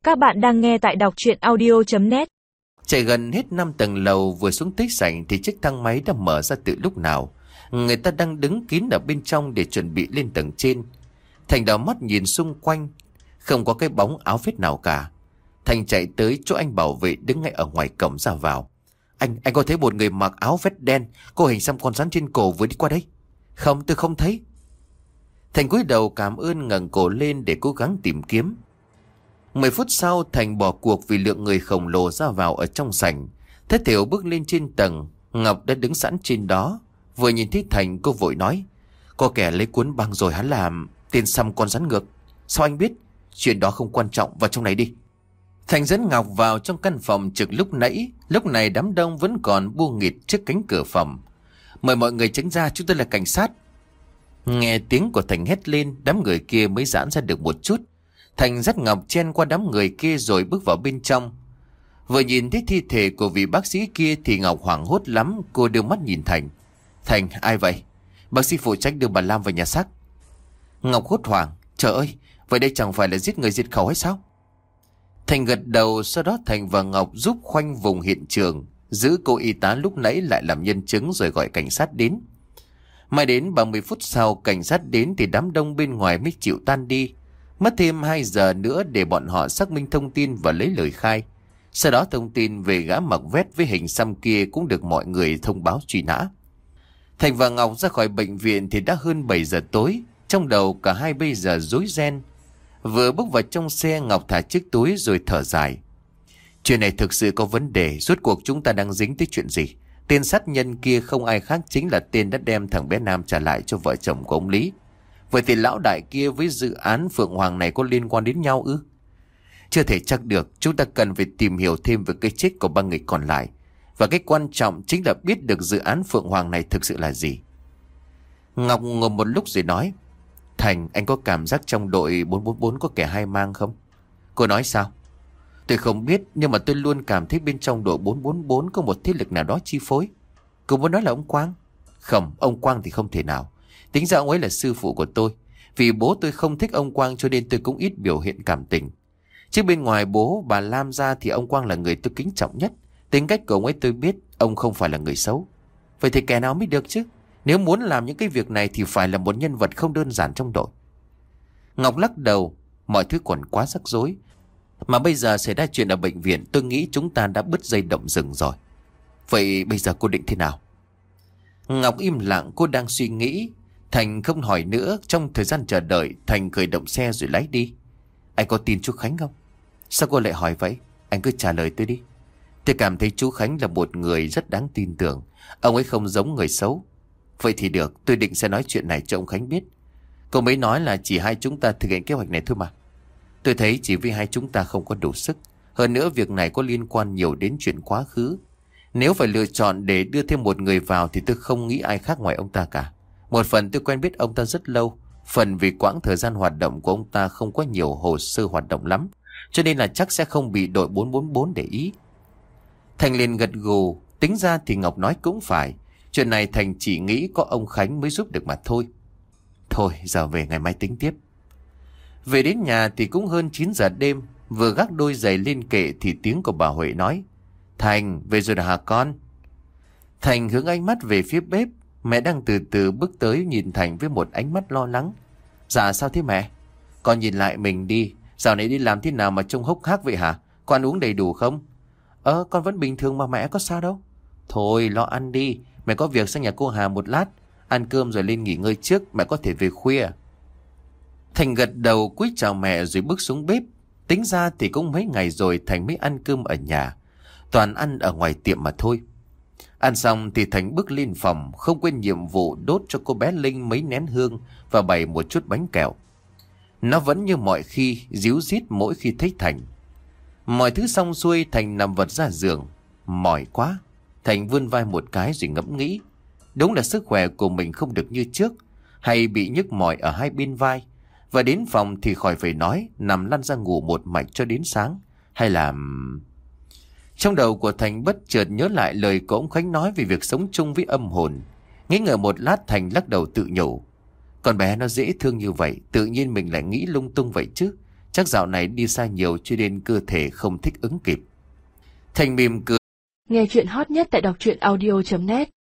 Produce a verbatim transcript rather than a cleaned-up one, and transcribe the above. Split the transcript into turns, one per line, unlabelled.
Các bạn đang nghe tại đọc truyện audio chấm net.
Chạy gần hết năm tầng lầu, vừa xuống tới sảnh thì chiếc thang máy đã mở ra từ lúc nào. Người ta đang đứng kín ở bên trong để chuẩn bị lên tầng trên. Thành đảo mắt nhìn xung quanh, không có cái bóng áo vest nào cả. Thành chạy tới chỗ anh bảo vệ đứng ngay ở ngoài cổng ra vào. Anh, anh có thấy một người mặc áo vest đen, có hình xăm con rắn trên cổ vừa đi qua đây? Không, tôi không thấy. Thành cúi đầu cảm ơn, ngẩng cổ lên để cố gắng tìm kiếm. Mười phút sau, Thành bỏ cuộc vì lượng người khổng lồ ra vào ở trong sảnh. Thế Thiểu bước lên trên tầng, Ngọc đã đứng sẵn trên đó. Vừa nhìn thấy Thành, cô vội nói: có kẻ lấy cuốn băng rồi, hắn làm tên xăm con rắn ngược. Sao anh biết? Chuyện đó không quan trọng, vào trong này đi. Thành dẫn Ngọc vào trong căn phòng trực lúc nãy. Lúc này đám đông vẫn còn bu nghịt trước cánh cửa phòng. Mời mọi người tránh ra, chúng tôi là cảnh sát. Nghe tiếng của Thành hét lên, đám người kia mới giãn ra được một chút. Thành dắt Ngọc chen qua đám người kia rồi bước vào bên trong. Vừa nhìn thấy thi thể của vị bác sĩ kia thì Ngọc hoảng hốt lắm. Cô đưa mắt nhìn Thành. Thành, ai vậy? Bác sĩ phụ trách đưa bà Lam vào nhà xác. Ngọc hốt hoảng. Trời ơi, vậy đây chẳng phải là giết người diệt khẩu hay sao? Thành gật đầu. Sau đó Thành và Ngọc giúp khoanh vùng hiện trường, giữ cô y tá lúc nãy lại làm nhân chứng, rồi gọi cảnh sát đến. Mãi đến ba mươi phút sau cảnh sát đến thì đám đông bên ngoài mới chịu tan đi. Mất thêm hai giờ nữa để bọn họ xác minh thông tin và lấy lời khai. Sau đó thông tin về gã mặc vest với hình xăm kia cũng được mọi người thông báo truy nã. Thành và Ngọc ra khỏi bệnh viện thì đã hơn bảy giờ tối. Trong đầu cả hai bây giờ rối ren. Vừa bước vào trong xe, Ngọc thả chiếc túi rồi thở dài. Chuyện này thực sự có vấn đề. Rốt cuộc chúng ta đang dính tới chuyện gì? Tên sát nhân kia không ai khác chính là tên đã đem thằng bé Nam trả lại cho vợ chồng của ông Lý. Vậy thì lão đại kia với dự án Phượng Hoàng này có liên quan đến nhau ư? Chưa thể chắc được. Chúng ta cần phải tìm hiểu thêm về cái chết của ba người còn lại. Và cái quan trọng chính là biết được dự án Phượng Hoàng này thực sự là gì. Ngọc ngồi một lúc rồi nói: Thành, anh có cảm giác trong đội bốn bốn bốn có kẻ hai mang không? Cô nói sao? Tôi không biết, nhưng mà tôi luôn cảm thấy bên trong đội bốn bốn bốn có một thế lực nào đó chi phối. Cô muốn nói là ông Quang? Không, ông Quang thì không thể nào. Tính ra ông ấy là sư phụ của tôi. Vì bố tôi không thích ông Quang cho nên tôi cũng ít biểu hiện cảm tình. Chứ bên ngoài bố bà Lam ra thì ông Quang là người tôi kính trọng nhất. Tính cách của ông ấy tôi biết, ông không phải là người xấu. Vậy thì kẻ nào mới được chứ? Nếu muốn làm những cái việc này thì phải là một nhân vật không đơn giản trong đội. Ngọc lắc đầu. Mọi thứ còn quá rắc rối. Mà bây giờ xảy ra chuyện ở bệnh viện, tôi nghĩ chúng ta đã bứt dây động rừng rồi. Vậy bây giờ cô định thế nào? Ngọc im lặng, cô đang suy nghĩ. Thành không hỏi nữa. Trong thời gian chờ đợi, Thành khởi động xe rồi lái đi. Anh có tin chú Khánh không? Sao cô lại hỏi vậy? Anh cứ trả lời tôi đi. Tôi cảm thấy chú Khánh là một người rất đáng tin tưởng. Ông ấy không giống người xấu. Vậy thì được, tôi định sẽ nói chuyện này cho ông Khánh biết. Cậu mới nói là chỉ hai chúng ta thực hiện kế hoạch này thôi mà. Tôi thấy chỉ vì hai chúng ta không có đủ sức. Hơn nữa việc này có liên quan nhiều đến chuyện quá khứ. Nếu phải lựa chọn để đưa thêm một người vào thì tôi không nghĩ ai khác ngoài ông ta cả. Một phần tôi quen biết ông ta rất lâu. Phần vì quãng thời gian hoạt động của ông ta không có nhiều hồ sơ hoạt động lắm. Cho nên là chắc sẽ không bị đội bốn bốn bốn để ý. Thành liền gật gù. Tính ra thì Ngọc nói cũng phải. Chuyện này Thành chỉ nghĩ có ông Khánh mới giúp được mà thôi. Thôi giờ về ngày mai tính tiếp. Về đến nhà thì cũng hơn chín giờ đêm. Vừa gác đôi giày lên kệ thì tiếng của bà Huệ nói: Thành, về rồi hả con? Thành hướng ánh mắt về phía bếp. Mẹ đang từ từ bước tới nhìn Thành với một ánh mắt lo lắng. Dạ sao thế mẹ? Con nhìn lại mình đi. Dạo này đi làm thế nào mà trông hốc hác vậy hả? Con uống đầy đủ không? Ờ con vẫn bình thường mà mẹ, có sao đâu. Thôi lo ăn đi. Mẹ có việc sang nhà cô Hà một lát. Ăn cơm rồi lên nghỉ ngơi trước. Mẹ có thể về khuya. Thành gật đầu cúi chào mẹ rồi bước xuống bếp. Tính ra thì cũng mấy ngày rồi Thành mới ăn cơm ở nhà. Toàn ăn ở ngoài tiệm mà thôi. Ăn xong thì Thành bước lên phòng, không quên nhiệm vụ đốt cho cô bé Linh mấy nén hương và bày một chút bánh kẹo. Nó vẫn như mọi khi, ríu rít mỗi khi thấy Thành. Mọi thứ xong xuôi, Thành nằm vật ra giường. Mỏi quá. Thành vươn vai một cái rồi ngẫm nghĩ. Đúng là sức khỏe của mình không được như trước, hay bị nhức mỏi ở hai bên vai. Và đến phòng thì khỏi phải nói, nằm lăn ra ngủ một mạch cho đến sáng. Hay là... Trong đầu của Thành bất chợt nhớ lại lời của ông Khánh nói về việc sống chung với âm hồn. Nghĩ ngợi một lát, Thành lắc đầu tự nhủ. Con bé nó dễ thương như vậy, tự nhiên mình lại nghĩ lung tung vậy chứ. Chắc dạo này đi xa nhiều cho nên cơ thể không thích ứng kịp. Thành mỉm cười.
Nghe chuyện hot nhất tại đọc truyện audio chấm net.